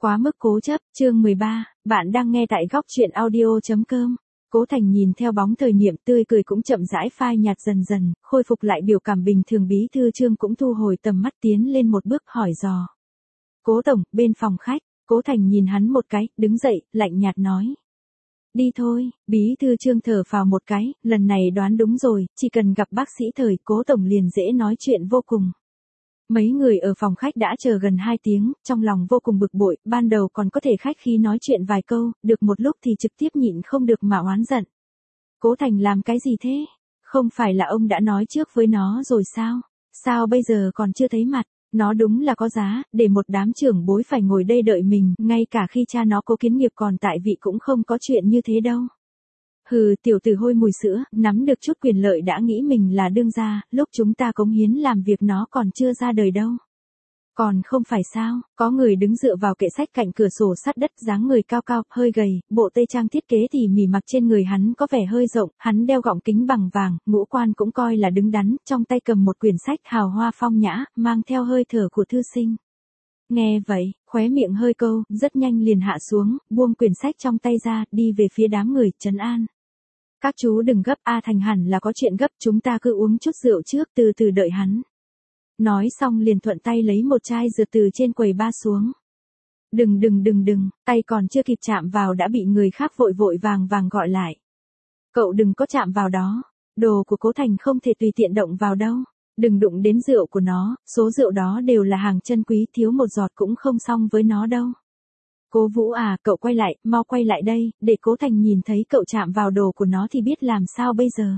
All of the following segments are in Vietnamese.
Quá mức cố chấp, chương 13, bạn đang nghe tại góc truyện audio.com. Cố Thành nhìn theo bóng thời niệm tươi cười cũng chậm rãi phai nhạt dần dần, khôi phục lại biểu cảm bình thường. Bí thư Trương cũng thu hồi tầm mắt tiến lên một bước hỏi dò. Cố tổng, bên phòng khách, Cố Thành nhìn hắn một cái, đứng dậy, lạnh nhạt nói. Đi thôi, Bí thư Trương thở phào một cái, lần này đoán đúng rồi, chỉ cần gặp bác sĩ Thời, Cố tổng liền dễ nói chuyện vô cùng. Mấy người ở phòng khách đã chờ gần 2 tiếng, trong lòng vô cùng bực bội, ban đầu còn có thể khách khí nói chuyện vài câu, được một lúc thì trực tiếp nhịn không được mà oán giận. Cố Thành làm cái gì thế? Không phải là ông đã nói trước với nó rồi sao? Sao bây giờ còn chưa thấy mặt? Nó đúng là có giá, để một đám trưởng bối phải ngồi đây đợi mình, ngay cả khi cha nó Cố Kiến Nghiệp còn tại vị cũng không có chuyện như thế đâu. Hừ, tiểu tử hôi mùi sữa, nắm được chút quyền lợi đã nghĩ mình là đương gia, lúc chúng ta cống hiến làm việc nó còn chưa ra đời đâu. Còn không phải sao, có người đứng dựa vào kệ sách cạnh cửa sổ sát đất, dáng người cao cao, hơi gầy, bộ tây trang thiết kế tỉ mỉ mặc trên người hắn có vẻ hơi rộng, hắn đeo gọng kính bằng vàng, ngũ quan cũng coi là đứng đắn, trong tay cầm một quyển sách hào hoa phong nhã, mang theo hơi thở của thư sinh. Nghe vậy, khóe miệng hơi câu, rất nhanh liền hạ xuống, buông quyển sách trong tay ra, đi về phía đám người, trấn an. Các chú đừng gấp, A Thành hẳn là có chuyện gấp, chúng ta cứ uống chút rượu trước, từ từ đợi hắn. Nói xong liền thuận tay lấy một chai rượu từ trên quầy bar xuống. Đừng, tay còn chưa kịp chạm vào đã bị người khác vội vội vàng vàng gọi lại. Cậu đừng có chạm vào đó, đồ của Cố Thành không thể tùy tiện động vào đâu. Đừng đụng đến rượu của nó, số rượu đó đều là hàng chân quý, thiếu một giọt cũng không xong với nó đâu. Cố Vũ à, cậu quay lại, mau quay lại đây, để Cố Thành nhìn thấy cậu chạm vào đồ của nó thì biết làm sao bây giờ.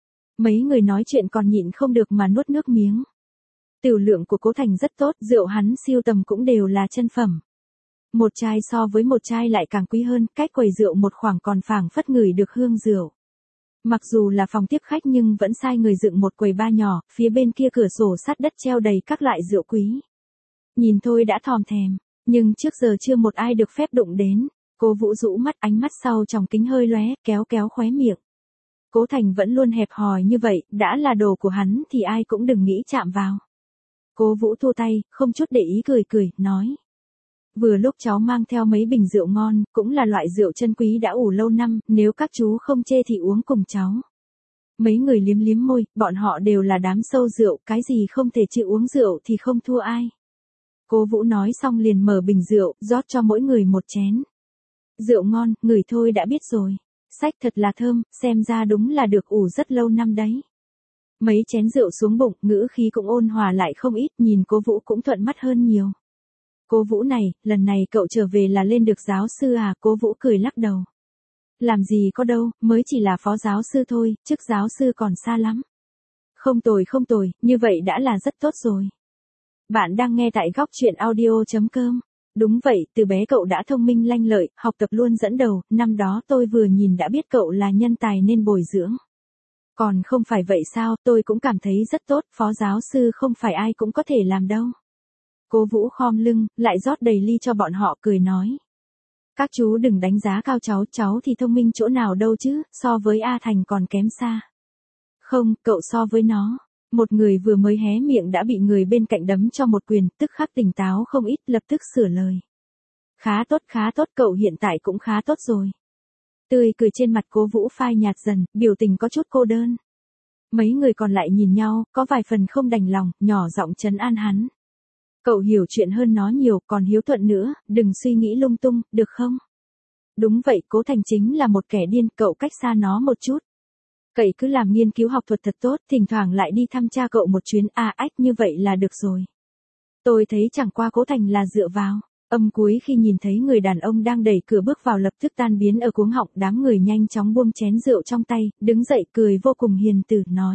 Mấy người nói chuyện còn nhịn không được mà nuốt nước miếng. Tiểu lượng của Cố Thành rất tốt, rượu hắn siêu tầm cũng đều là chân phẩm. Một chai so với một chai lại càng quý hơn, cách quầy rượu một khoảng còn phảng phất ngửi được hương rượu. Mặc dù là phòng tiếp khách nhưng vẫn sai người dựng một quầy bar nhỏ, phía bên kia cửa sổ sát đất treo đầy các loại rượu quý. Nhìn thôi đã thòm thèm, nhưng trước giờ chưa một ai được phép đụng đến. Cố Vũ rũ mắt, ánh mắt sau tròng kính hơi lóe, kéo khóe miệng. Cố Thành vẫn luôn hẹp hòi như vậy, đã là đồ của hắn thì ai cũng đừng nghĩ chạm vào. Cố Vũ thua tay, không chút để ý cười, nói. Vừa lúc cháu mang theo mấy bình rượu ngon, cũng là loại rượu chân quý đã ủ lâu năm, nếu các chú không chê thì uống cùng cháu. Mấy người liếm môi, bọn họ đều là đám sâu rượu, cái gì không thể chịu uống rượu thì không thua ai. Cố Vũ nói xong liền mở bình rượu, rót cho mỗi người một chén. Rượu ngon, ngửi thôi đã biết rồi. Sách thật là thơm, xem ra đúng là được ủ rất lâu năm đấy. Mấy chén rượu xuống bụng, ngữ khí cũng ôn hòa lại không ít, nhìn Cố Vũ cũng thuận mắt hơn nhiều. Cố Vũ này, lần này cậu trở về là lên được giáo sư à? Cố Vũ cười lắc đầu. Làm gì có đâu, mới chỉ là phó giáo sư thôi, chức giáo sư còn xa lắm. Không tồi, như vậy đã là rất tốt rồi. Bạn đang nghe tại góc truyện audio.com. Đúng vậy, từ bé cậu đã thông minh lanh lợi, học tập luôn dẫn đầu, năm đó tôi vừa nhìn đã biết cậu là nhân tài nên bồi dưỡng. Còn không phải vậy sao, tôi cũng cảm thấy rất tốt, phó giáo sư không phải ai cũng có thể làm đâu. Cố Vũ khom lưng, lại rót đầy ly cho bọn họ cười nói. Các chú đừng đánh giá cao cháu thì thông minh chỗ nào đâu chứ, so với A Thành còn kém xa. Không, cậu so với nó. Một người vừa mới hé miệng đã bị người bên cạnh đấm cho một quyền, tức khắc tỉnh táo không ít, lập tức sửa lời. Khá tốt, cậu hiện tại cũng khá tốt rồi. Tươi cười trên mặt Cố Vũ phai nhạt dần, biểu tình có chút cô đơn. Mấy người còn lại nhìn nhau, có vài phần không đành lòng, nhỏ giọng trấn an hắn. Cậu hiểu chuyện hơn nó nhiều, còn hiếu thuận nữa, đừng suy nghĩ lung tung, được không? Đúng vậy, Cố Thành chính là một kẻ điên, cậu cách xa nó một chút. Cậu cứ làm nghiên cứu học thuật thật tốt, thỉnh thoảng lại đi thăm cha cậu một chuyến, như vậy là được rồi. Tôi thấy chẳng qua Cố Thành là dựa vào. Âm cuối khi nhìn thấy người đàn ông đang đẩy cửa bước vào lập tức tan biến ở cuống họng, đám người nhanh chóng buông chén rượu trong tay, đứng dậy cười vô cùng hiền từ, nói.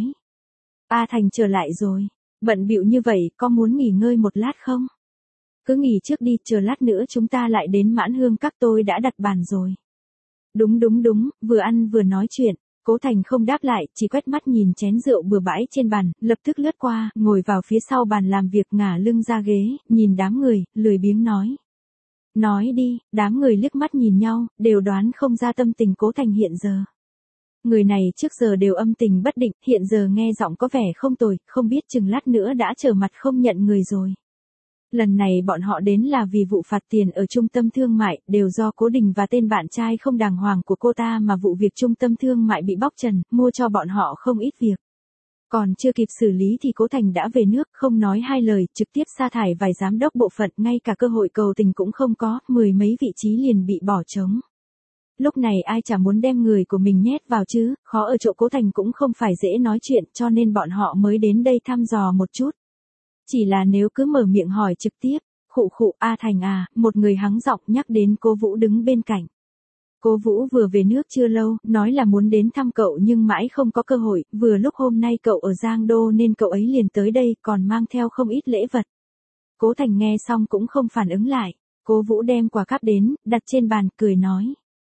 A Thành trở lại rồi. Bận bịu như vậy, có muốn nghỉ ngơi một lát không? Cứ nghỉ trước đi, chờ lát nữa chúng ta lại đến Mãn Hương các, tôi đã đặt bàn rồi. Đúng, vừa ăn vừa nói chuyện. Cố Thành không đáp lại, chỉ quét mắt nhìn chén rượu bừa bãi trên bàn, lập tức lướt qua, ngồi vào phía sau bàn làm việc, ngả lưng ra ghế, nhìn đám người, lười biếng nói. Nói đi, đám người liếc mắt nhìn nhau, đều đoán không ra tâm tình Cố Thành hiện giờ. Người này trước giờ đều âm tình bất định, hiện giờ nghe giọng có vẻ không tồi, không biết chừng lát nữa đã trở mặt không nhận người rồi. Lần này bọn họ đến là vì vụ phạt tiền ở trung tâm thương mại, đều do Cố Đình và tên bạn trai không đàng hoàng của cô ta mà vụ việc trung tâm thương mại bị bóc trần, mua cho bọn họ không ít việc. Còn chưa kịp xử lý thì Cố Thành đã về nước, không nói hai lời, trực tiếp sa thải vài giám đốc bộ phận, ngay cả cơ hội cầu tình cũng không có, mười mấy vị trí liền bị bỏ trống. Lúc này ai chả muốn đem người của mình nhét vào chứ, khó ở chỗ Cố Thành cũng không phải dễ nói chuyện, cho nên bọn họ mới đến đây thăm dò một chút. Chỉ là nếu cứ mở miệng hỏi trực tiếp, khụ khụ, A Thành à, một người hắng giọng nhắc đến Cố Vũ đứng bên cạnh. Cố Vũ vừa về nước chưa lâu, nói là muốn đến thăm cậu nhưng mãi không có cơ hội, vừa lúc hôm nay cậu ở Giang Đô nên cậu ấy liền tới đây, còn mang theo không ít lễ vật. Cố Thành nghe xong cũng không phản ứng lại, Cố Vũ đem quà cáp đến, đặt trên bàn, cười nói.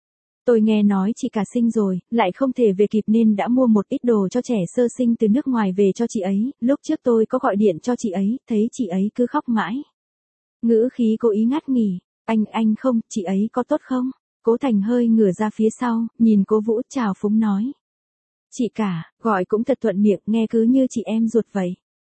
Tôi nghe nói chị cả sinh rồi, lại không thể về kịp nên đã mua một ít đồ cho trẻ sơ sinh từ nước ngoài về cho chị ấy, lúc trước tôi có gọi điện cho chị ấy, thấy chị ấy cứ khóc mãi. Ngữ khí cố ý ngắt nghỉ, anh không, chị ấy có tốt không? Cố Thành hơi ngửa ra phía sau, nhìn Cố Vũ chào phúng nói. Chị cả, gọi cũng thật thuận miệng, nghe cứ như chị em ruột vậy.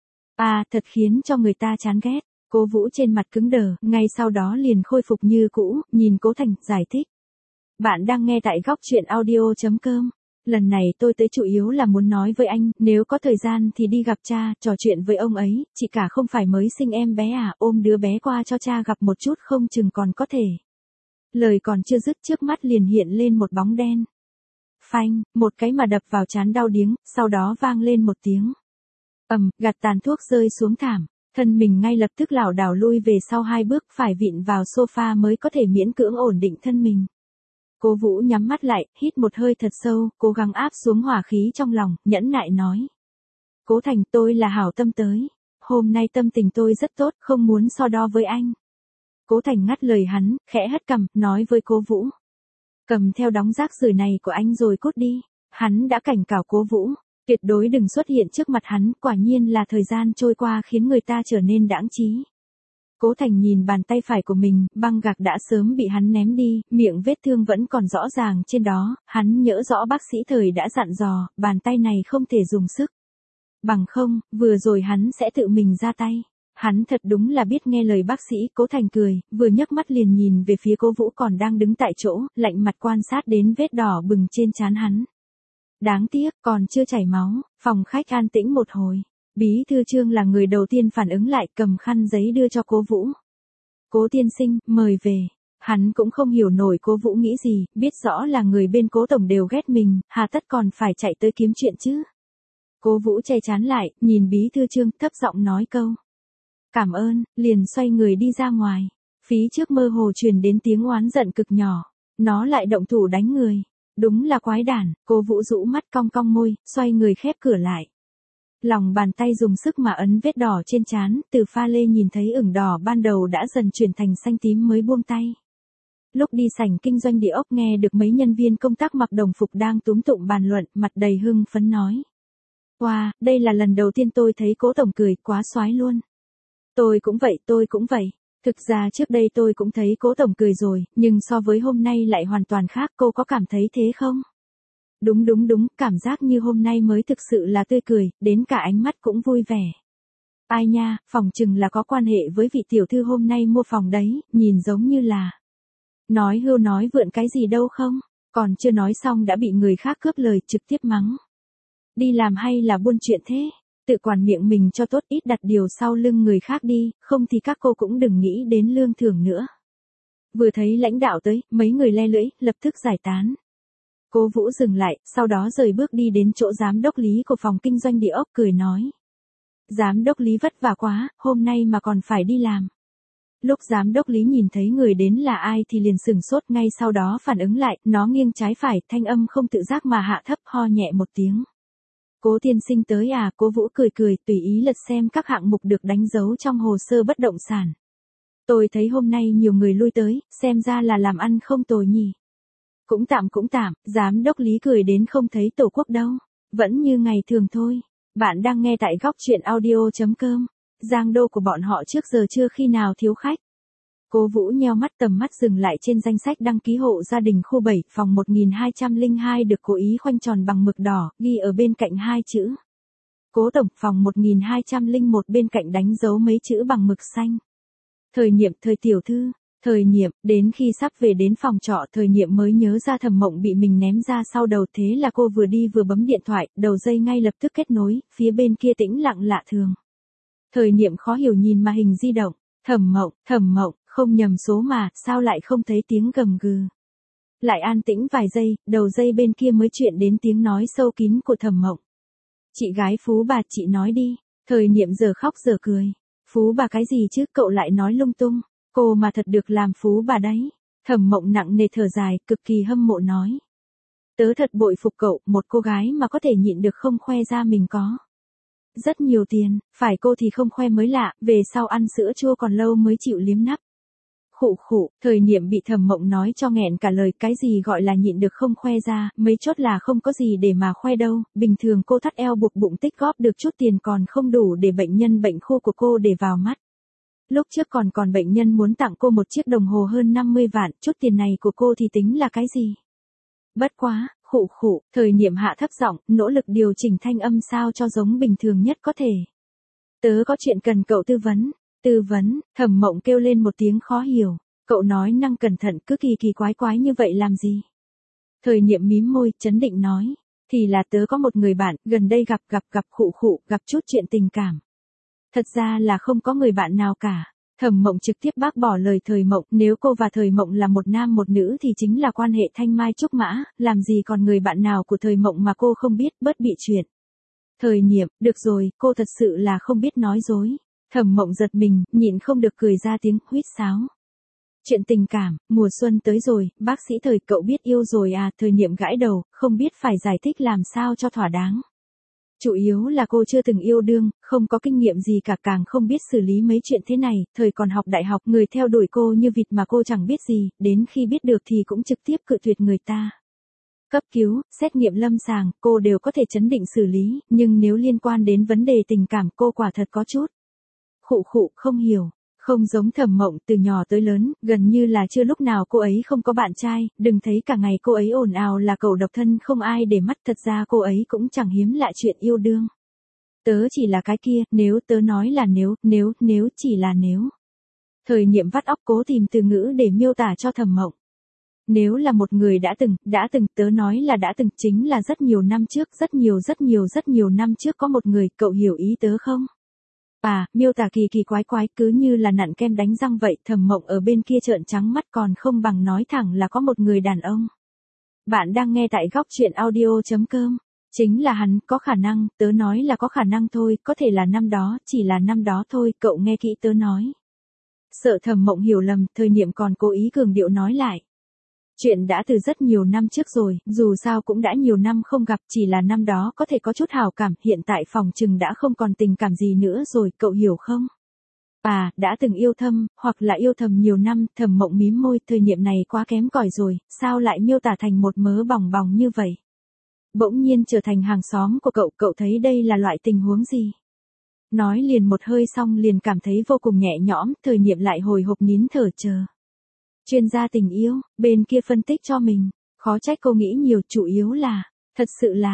À, thật khiến cho người ta chán ghét. Cố Vũ trên mặt cứng đờ, ngay sau đó liền khôi phục như cũ, nhìn Cố Thành, giải thích. Bạn đang nghe tại góc chuyện audio.com. Lần này tôi tới chủ yếu là muốn nói với anh, nếu có thời gian thì đi gặp cha, trò chuyện với ông ấy, chị cả không phải mới sinh em bé à, ôm đứa bé qua cho cha gặp một chút không chừng còn có thể. Lời còn chưa dứt trước mắt liền hiện lên một bóng đen. Phanh, một cái mà đập vào trán đau điếng, sau đó vang lên một tiếng. Gạt tàn thuốc rơi xuống thảm, thân mình ngay lập tức lảo đảo lui về sau 2 bước, phải vịn vào sofa mới có thể miễn cưỡng ổn định thân mình. Cố Vũ nhắm mắt lại, hít một hơi thật sâu, cố gắng áp xuống hỏa khí trong lòng, nhẫn nại nói. Cố Thành, tôi là hảo tâm tới. Hôm nay tâm tình tôi rất tốt, không muốn so đo với anh. Cố Thành ngắt lời hắn, khẽ hất cằm, nói với Cố Vũ. Cầm theo đống rác rưởi này của anh rồi cút đi. Hắn đã cảnh cáo Cố Vũ, tuyệt đối đừng xuất hiện trước mặt hắn, quả nhiên là thời gian trôi qua khiến người ta trở nên đãng trí. Cố Thành nhìn bàn tay phải của mình, băng gạc đã sớm bị hắn ném đi, miệng vết thương vẫn còn rõ ràng trên đó, hắn nhớ rõ bác sĩ thời đã dặn dò, bàn tay này không thể dùng sức. Bằng không, vừa rồi hắn sẽ tự mình ra tay. Hắn thật đúng là biết nghe lời bác sĩ, Cố Thành cười, vừa nhấc mắt liền nhìn về phía Cố Vũ còn đang đứng tại chỗ, lạnh mặt quan sát đến vết đỏ bừng trên trán hắn. Đáng tiếc, còn chưa chảy máu, phòng khách an tĩnh một hồi. Bí thư Trương là người đầu tiên phản ứng lại, cầm khăn giấy đưa cho Cố Vũ. Cố tiên sinh, mời về. Hắn cũng không hiểu nổi Cố Vũ nghĩ gì, biết rõ là người bên Cố tổng đều ghét mình, hà tất còn phải chạy tới kiếm chuyện chứ. Cố Vũ che chán lại, nhìn bí thư Trương, thấp giọng nói câu. Cảm ơn, liền xoay người đi ra ngoài. Phía trước mơ hồ truyền đến tiếng oán giận cực nhỏ. Nó lại động thủ đánh người. Đúng là quái đản, Cố Vũ rũ mắt cong cong môi, xoay người khép cửa lại. Lòng bàn tay dùng sức mà ấn vết đỏ trên trán, từ pha lê nhìn thấy ửng đỏ ban đầu đã dần chuyển thành xanh tím mới buông tay. Lúc đi sảnh kinh doanh địa ốc nghe được mấy nhân viên công tác mặc đồng phục đang túm tụm bàn luận, mặt đầy hưng phấn nói. Wow, đây là lần đầu tiên tôi thấy Cố tổng cười, quá xoái luôn. Tôi cũng vậy. Thực ra trước đây tôi cũng thấy Cố tổng cười rồi, nhưng so với hôm nay lại hoàn toàn khác, cô có cảm thấy thế không? Đúng, cảm giác như hôm nay mới thực sự là tươi cười, đến cả ánh mắt cũng vui vẻ. Ai nha, phòng chừng là có quan hệ với vị tiểu thư hôm nay mua phòng đấy, nhìn giống như là. Nói hưu nói vượn cái gì đâu không, còn chưa nói xong đã bị người khác cướp lời, trực tiếp mắng. Đi làm hay là buôn chuyện thế? Tự quản miệng mình cho tốt, ít đặt điều sau lưng người khác đi, không thì các cô cũng đừng nghĩ đến lương thưởng nữa. Vừa thấy lãnh đạo tới, mấy người le lưỡi, lập tức giải tán. Cố Vũ dừng lại, sau đó rời bước đi đến chỗ giám đốc Lý của phòng kinh doanh địa ốc, cười nói. Giám đốc Lý vất vả quá, hôm nay mà còn phải đi làm. Lúc giám đốc Lý nhìn thấy người đến là ai thì liền sửng sốt, ngay sau đó phản ứng lại, nó nghiêng trái phải, thanh âm không tự giác mà hạ thấp, ho nhẹ một tiếng. Cố tiên sinh tới à? Cố Vũ cười, tùy ý lật xem các hạng mục được đánh dấu trong hồ sơ bất động sản. Tôi thấy hôm nay nhiều người lui tới, xem ra là làm ăn không tồi nhỉ. Cũng tạm, giám đốc Lý cười đến không thấy tổ quốc đâu. Vẫn như ngày thường thôi. Bạn đang nghe tại góc chuyện audio.com. Giang Đô của bọn họ trước giờ chưa khi nào thiếu khách. Cố Vũ nheo mắt, tầm mắt dừng lại trên danh sách đăng ký hộ gia đình khu 7, phòng 1202 được cố ý khoanh tròn bằng mực đỏ, ghi ở bên cạnh 2 chữ. Cố tổng, phòng 1201 bên cạnh đánh dấu mấy chữ bằng mực xanh. Thời Niệm, Thời tiểu thư, Thời Niệm, đến khi sắp về đến phòng trọ Thời Niệm mới nhớ ra Thẩm Mộng bị mình ném ra sau đầu, thế là cô vừa đi vừa bấm điện thoại, đầu dây ngay lập tức kết nối, phía bên kia tĩnh lặng lạ thường. Thời Niệm khó hiểu nhìn màn hình di động, Thẩm Mộng, không nhầm số mà, sao lại không thấy tiếng gầm gừ. Lại an tĩnh vài giây, đầu dây bên kia mới chuyện đến tiếng nói sâu kín của Thẩm Mộng. Chị gái Phú bà, chị nói đi. Thời Niệm giờ khóc giờ cười. Phú bà cái gì chứ, cậu lại nói lung tung. Cô mà thật được làm phú bà đấy. Thẩm Mộng nặng nề thở dài, cực kỳ hâm mộ nói. Tớ thật bội phục cậu, một cô gái mà có thể nhịn được không khoe ra mình có rất nhiều tiền, phải cô thì không khoe mới lạ, về sau ăn sữa chua còn lâu mới chịu liếm nắp. Khụ khụ, Thời Niệm bị Thẩm Mộng nói cho nghẹn cả lời, cái gì gọi là nhịn được không khoe ra, mấy chốt là không có gì để mà khoe đâu, bình thường cô thắt eo buộc bụng tích góp được chút tiền còn không đủ để bệnh nhân bệnh khô của cô để vào mắt. Lúc trước còn bệnh nhân muốn tặng cô một chiếc đồng hồ hơn 50 vạn, chút tiền này của cô thì tính là cái gì? Bất quá, khụ khụ, Thời Niệm hạ thấp giọng, nỗ lực điều chỉnh thanh âm sao cho giống bình thường nhất có thể. Tớ có chuyện cần cậu tư vấn. Tư vấn, Thẩm Mộng kêu lên một tiếng khó hiểu. Cậu nói năng cẩn thận, cứ kỳ kỳ quái quái như vậy làm gì? Thời Niệm mím môi, trấn định nói. Thì là tớ có một người bạn, gần đây gặp khụ khụ, gặp chút chuyện tình cảm. Thật ra là không có người bạn nào cả. Thẩm Mộng trực tiếp bác bỏ lời Thời Mộng, nếu cô và Thời Mộng là một nam một nữ thì chính là quan hệ thanh mai trúc mã, làm gì còn người bạn nào của Thời Mộng mà cô không biết, bớt bị chuyện. Thời Niệm, được rồi, cô thật sự là không biết nói dối. Thẩm Mộng giật mình, nhịn không được cười ra tiếng huýt sáo. Chuyện tình cảm, mùa xuân tới rồi, bác sĩ Thời, cậu biết yêu rồi à? Thời Niệm gãi đầu, không biết phải giải thích làm sao cho thỏa đáng. Chủ yếu là cô chưa từng yêu đương, không có kinh nghiệm gì cả, càng không biết xử lý mấy chuyện thế này, Thời còn học đại học, người theo đuổi cô như vịt mà cô chẳng biết gì, đến khi biết được thì cũng trực tiếp cự tuyệt người ta. Cấp cứu, xét nghiệm lâm sàng, cô đều có thể trấn định xử lý, nhưng nếu liên quan đến vấn đề tình cảm cô quả thật có chút. Khụ khụ, không hiểu. Không giống Thẩm Mộng, từ nhỏ tới lớn, gần như là chưa lúc nào cô ấy không có bạn trai, đừng thấy cả ngày cô ấy ồn ào là cậu độc thân không ai để mắt, thật ra cô ấy cũng chẳng hiếm lạ chuyện yêu đương. Tớ chỉ là cái kia, nếu tớ nói là nếu chỉ là nếu. Thời Niệm vắt óc cố tìm từ ngữ để miêu tả cho Thẩm Mộng. Nếu là một người đã từng, tớ nói là đã từng, chính là rất nhiều năm trước, rất nhiều năm trước có một người, cậu hiểu ý tớ không? À, miêu tả kỳ kỳ quái quái cứ như là nặn kem đánh răng vậy. Thẩm Mộng ở bên kia trợn trắng mắt, còn không bằng nói thẳng là có một người đàn ông. Bạn đang nghe tại góc truyện audio.com. Chính là hắn, có khả năng, tớ nói là có khả năng thôi, có thể là năm đó, chỉ là năm đó thôi, cậu nghe kỹ tớ nói. Sợ Thẩm Mộng hiểu lầm, Thời Niệm còn cố ý cường điệu nói lại. Chuyện đã từ rất nhiều năm trước rồi, dù sao cũng đã nhiều năm không gặp, chỉ là năm đó có thể có chút hảo cảm, hiện tại phòng trừng đã không còn tình cảm gì nữa rồi, cậu hiểu không? À, đã từng yêu thâm, hoặc là yêu thầm nhiều năm. Thẩm Mộng mím môi, Thời Niệm này quá kém cỏi rồi, sao lại miêu tả thành một mớ bòng bòng như vậy? Bỗng nhiên trở thành hàng xóm của cậu thấy đây là loại tình huống gì? Nói liền một hơi xong liền cảm thấy vô cùng nhẹ nhõm, Thời Niệm lại hồi hộp nín thở chờ. Chuyên gia tình yêu, bên kia phân tích cho mình, khó trách cô nghĩ nhiều, chủ yếu là, thật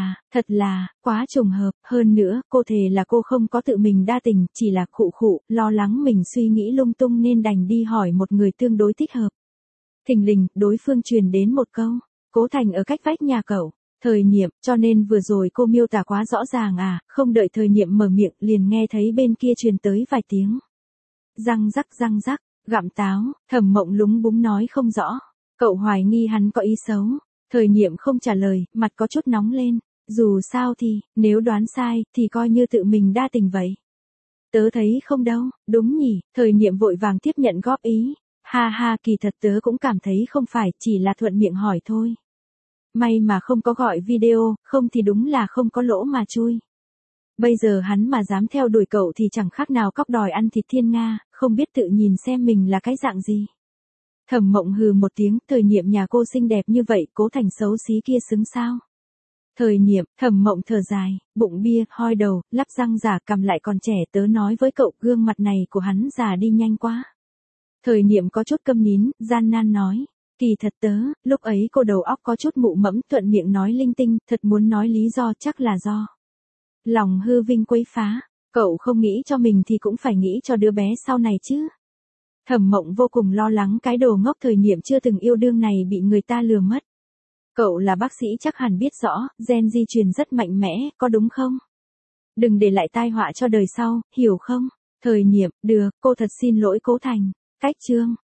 là, quá trùng hợp, hơn nữa, cô thề là cô không có tự mình đa tình, chỉ là khụ khụ, lo lắng mình suy nghĩ lung tung nên đành đi hỏi một người tương đối thích hợp. Thình lình, đối phương truyền đến một câu, Cố Thành ở cách vách nhà cậu. Thời Niệm, cho nên vừa rồi cô miêu tả quá rõ ràng à? Không đợi Thời Niệm mở miệng, liền nghe thấy bên kia truyền tới vài tiếng. Răng rắc. Gặm táo, Thẩm Mộng lúng búng nói không rõ. Cậu hoài nghi hắn có ý xấu. Thời Niệm không trả lời, mặt có chút nóng lên. Dù sao thì, nếu đoán sai, thì coi như tự mình đa tình vậy. Tớ thấy không đâu, đúng nhỉ? Thời Niệm vội vàng tiếp nhận góp ý. Ha, kỳ thật tớ cũng cảm thấy không phải, chỉ là thuận miệng hỏi thôi. May mà không có gọi video, không thì đúng là không có lỗ mà chui. Bây giờ hắn mà dám theo đuổi cậu thì chẳng khác nào cóc đòi ăn thịt thiên nga, không biết tự nhìn xem mình là cái dạng gì. Thẩm Mộng hừ một tiếng, Thời Niệm nhà cô xinh đẹp như vậy, Cố Thành xấu xí kia xứng sao? Thời Niệm, Thẩm Mộng thở dài, bụng bia, hoi đầu, lắp răng giả, cầm lại còn trẻ, tớ nói với cậu, gương mặt này của hắn già đi nhanh quá. Thời Niệm có chút câm nín, gian nan nói. Kỳ thật tớ, lúc ấy cô đầu óc có chút mụ mẫm, thuận miệng nói linh tinh, thật muốn nói lý do chắc là do lòng hư vinh quấy phá. Cậu không nghĩ cho mình thì cũng phải nghĩ cho đứa bé sau này chứ. Thẩm Mộng vô cùng lo lắng cái đồ ngốc thời niệm chưa từng yêu đương này bị người ta lừa mất. Cậu là bác sĩ chắc hẳn biết rõ, gen di truyền rất mạnh mẽ, có đúng không? Đừng để lại tai họa cho đời sau, hiểu không? Thời niệm, được, cô thật xin lỗi Cố Thành. Cách chương